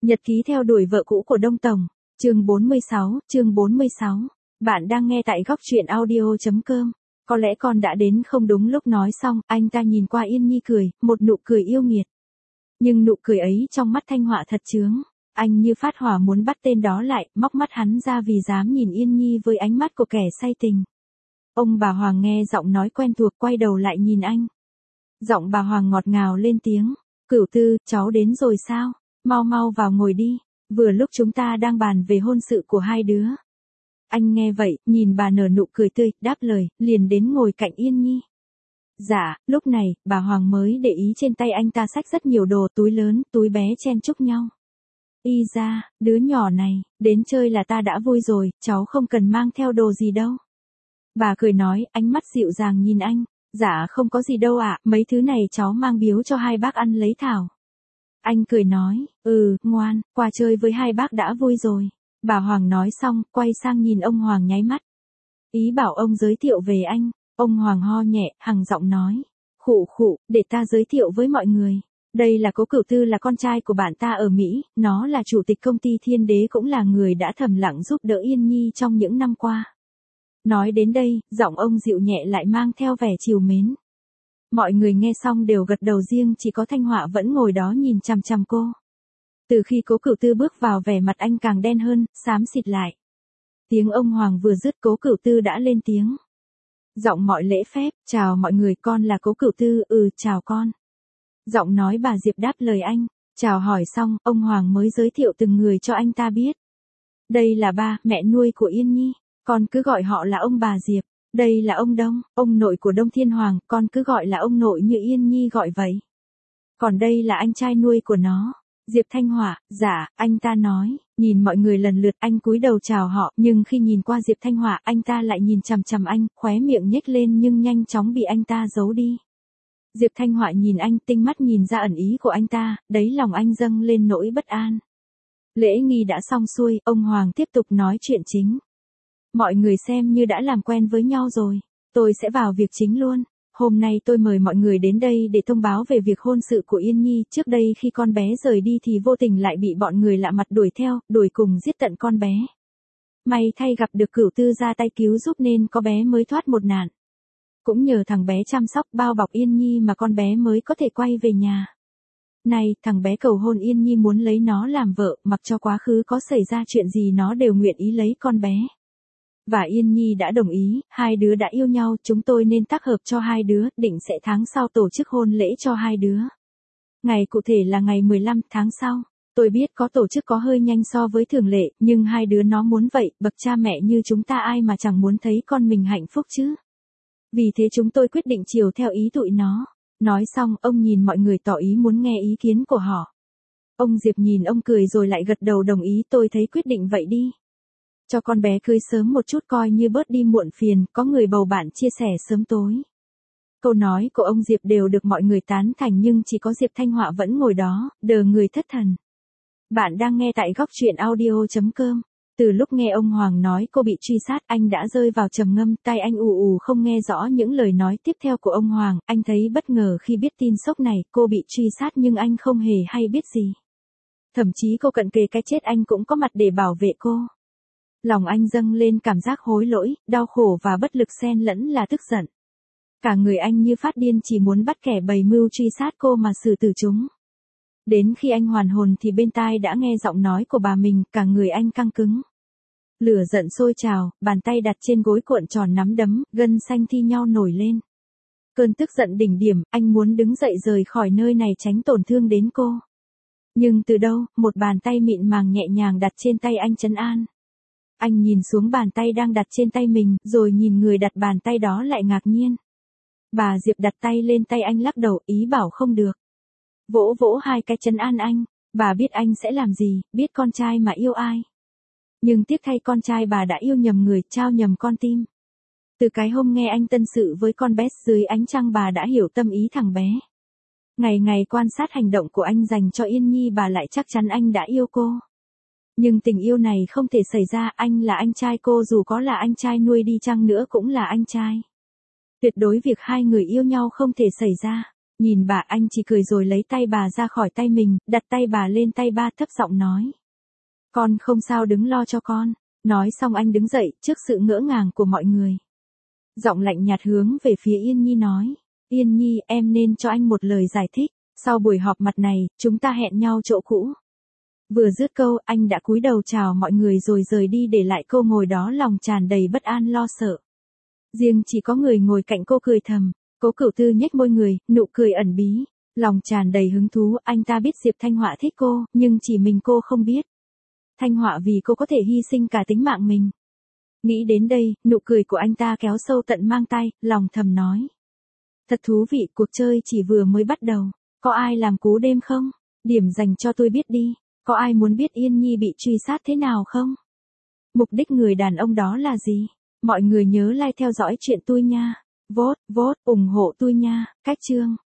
Nhật ký theo đuổi vợ cũ của Đông Tổng, chương 46. Bạn đang nghe tại góc truyện audio.com. Có lẽ con đã đến không đúng lúc. Nói xong, anh ta nhìn qua Yên Nhi cười, một nụ cười yêu nghiệt. Nhưng nụ cười ấy trong mắt Thanh Họa thật chướng. Anh như phát hỏa muốn bắt tên đó lại, móc mắt hắn ra vì dám nhìn Yên Nhi với ánh mắt của kẻ say tình. Ông bà Hoàng nghe giọng nói quen thuộc quay đầu lại nhìn anh. Giọng bà Hoàng ngọt ngào lên tiếng. Cửu Tư, cháu đến rồi sao? Mau mau vào ngồi đi, vừa lúc chúng ta đang bàn về hôn sự của hai đứa. Anh nghe vậy, nhìn bà nở nụ cười tươi, đáp lời, liền đến ngồi cạnh Yên Nhi. Dạ, lúc này, bà Hoàng mới để ý trên tay anh ta xách rất nhiều đồ, túi lớn, túi bé chen chúc nhau. Y ra, đứa nhỏ này, đến chơi là ta đã vui rồi, cháu không cần mang theo đồ gì đâu. Bà cười nói, ánh mắt dịu dàng nhìn anh, dạ không có gì đâu ạ, mấy thứ này cháu mang biếu cho hai bác ăn lấy thảo. Anh cười nói, ngoan, qua chơi với hai bác đã vui rồi. Bà Hoàng nói xong, quay sang nhìn ông Hoàng nháy mắt. Ý bảo ông giới thiệu về anh. Ông Hoàng ho nhẹ, hằng giọng nói. Khụ, để ta giới thiệu với mọi người. Đây là Cố Cửu Tư, là con trai của bạn ta ở Mỹ, nó là chủ tịch công ty Thiên Đế, cũng là người đã thầm lặng giúp đỡ Yên Nhi trong những năm qua. Nói đến đây, giọng ông dịu nhẹ lại mang theo vẻ trìu mến. Mọi người nghe xong đều gật đầu, riêng chỉ có Thanh Họa vẫn ngồi đó nhìn chằm chằm cô. Từ khi Cố Cửu Tư bước vào, vẻ mặt anh càng đen hơn, xám xịt lại. Tiếng ông Hoàng vừa dứt, Cố Cửu Tư đã lên tiếng. Giọng mọi lễ phép, chào mọi người, con là Cố Cửu Tư. Chào con. Giọng nói bà Diệp đáp lời anh. Chào hỏi xong, ông Hoàng mới giới thiệu từng người cho anh ta biết. Đây là ba, mẹ nuôi của Yên Nhi, con cứ gọi họ là ông bà Diệp. Đây là ông Đông, ông nội của Đông Thiên Hoàng, con cứ gọi là ông nội như Yên Nhi gọi vậy. Còn đây là anh trai nuôi của nó, Diệp Thanh Họa. Dạ, anh ta nói, nhìn mọi người lần lượt, anh cúi đầu chào họ, nhưng khi nhìn qua Diệp Thanh Họa, anh ta lại nhìn chằm chằm anh, khóe miệng nhếch lên nhưng nhanh chóng bị anh ta giấu đi. Diệp Thanh Họa nhìn anh, tinh mắt nhìn ra ẩn ý của anh ta, đáy lòng anh dâng lên nỗi bất an. Lễ nghi đã xong xuôi, ông Hoàng tiếp tục nói chuyện chính. Mọi người xem như đã làm quen với nhau rồi, tôi sẽ vào việc chính luôn. Hôm nay tôi mời mọi người đến đây để thông báo về việc hôn sự của Yên Nhi. Trước đây khi con bé rời đi thì vô tình lại bị bọn người lạ mặt đuổi theo, đuổi cùng giết tận con bé. May thay gặp được Cửu Tư ra tay cứu giúp nên có bé mới thoát một nạn. Cũng nhờ thằng bé chăm sóc bao bọc Yên Nhi mà con bé mới có thể quay về nhà. Này, thằng bé cầu hôn Yên Nhi muốn lấy nó làm vợ, mặc cho quá khứ có xảy ra chuyện gì nó đều nguyện ý lấy con bé. Và Yên Nhi đã đồng ý, hai đứa đã yêu nhau, chúng tôi nên tác hợp cho hai đứa, định sẽ tháng sau tổ chức hôn lễ cho hai đứa. Ngày cụ thể là ngày 15 tháng sau. Tôi biết có tổ chức có hơi nhanh so với thường lệ, nhưng hai đứa nó muốn vậy, bậc cha mẹ như chúng ta ai mà chẳng muốn thấy con mình hạnh phúc chứ. Vì thế chúng tôi quyết định chiều theo ý tụi nó. Nói xong, ông nhìn mọi người tỏ ý muốn nghe ý kiến của họ. Ông Diệp nhìn ông cười rồi lại gật đầu đồng ý. Tôi thấy quyết định vậy đi. Cho con bé cưới sớm một chút coi như bớt đi muộn phiền, có người bầu bạn chia sẻ sớm tối. Câu nói của ông Diệp đều được mọi người tán thành, nhưng chỉ có Diệp Thanh Họa vẫn ngồi đó, đờ người thất thần. Bạn đang nghe tại góc truyện audio.com. Từ lúc nghe ông Hoàng nói cô bị truy sát, anh đã rơi vào trầm ngâm, tai anh ù không nghe rõ những lời nói tiếp theo của ông Hoàng. Anh thấy bất ngờ khi biết tin sốc này, cô bị truy sát nhưng anh không hề hay biết gì. Thậm chí cô cận kề cái chết anh cũng có mặt để bảo vệ cô. Lòng anh dâng lên cảm giác hối lỗi, đau khổ và bất lực xen lẫn là tức giận. Cả người anh như phát điên, chỉ muốn bắt kẻ bày mưu truy sát cô mà xử tử chúng. Đến khi anh hoàn hồn thì bên tai đã nghe giọng nói của bà mình, cả người anh căng cứng. Lửa giận sôi trào, bàn tay đặt trên gối cuộn tròn nắm đấm, gân xanh thi nhau nổi lên. Cơn tức giận đỉnh điểm, anh muốn đứng dậy rời khỏi nơi này tránh tổn thương đến cô. Nhưng từ đâu, một bàn tay mịn màng nhẹ nhàng đặt trên tay anh trấn an. Anh nhìn xuống bàn tay đang đặt trên tay mình, rồi nhìn người đặt bàn tay đó lại ngạc nhiên. Bà Diệp đặt tay lên tay anh lắc đầu, ý bảo không được. Vỗ vỗ hai cái trấn an anh, bà biết anh sẽ làm gì, biết con trai mà yêu ai. Nhưng tiếc thay con trai bà đã yêu nhầm người, trao nhầm con tim. Từ cái hôm nghe anh tâm sự với con bé dưới ánh trăng, bà đã hiểu tâm ý thằng bé. Ngày ngày quan sát hành động của anh dành cho Yên Nhi, bà lại chắc chắn anh đã yêu cô. Nhưng tình yêu này không thể xảy ra, anh là anh trai cô, dù có là anh trai nuôi đi chăng nữa cũng là anh trai. Tuyệt đối việc hai người yêu nhau không thể xảy ra. Nhìn bà anh chỉ cười rồi lấy tay bà ra khỏi tay mình, đặt tay bà lên tay ba thấp giọng nói. Con không sao đừng lo cho con. Nói xong anh đứng dậy trước sự ngỡ ngàng của mọi người. Giọng lạnh nhạt hướng về phía Yên Nhi nói. Yên Nhi, em nên cho anh một lời giải thích. Sau buổi họp mặt này, chúng ta hẹn nhau chỗ cũ. Vừa dứt câu, anh đã cúi đầu chào mọi người rồi rời đi để lại cô ngồi đó lòng tràn đầy bất an lo sợ. Riêng chỉ có người ngồi cạnh cô cười thầm. Cố Cửu Tư nhếch môi người, nụ cười ẩn bí. Lòng tràn đầy hứng thú, anh ta biết Diệp Thanh Họa thích cô, nhưng chỉ mình cô không biết. Thanh Họa vì cô có thể hy sinh cả tính mạng mình. Nghĩ đến đây, nụ cười của anh ta kéo sâu tận mang tai, lòng thầm nói. Thật thú vị, cuộc chơi chỉ vừa mới bắt đầu. Có ai làm cú đêm không? Điểm dành cho tôi biết đi. Có ai muốn biết Yên Nhi bị truy sát thế nào không? Mục đích người đàn ông đó là gì? Mọi người nhớ like theo dõi chuyện tôi nha. Vote, ủng hộ tôi nha. Cách chương.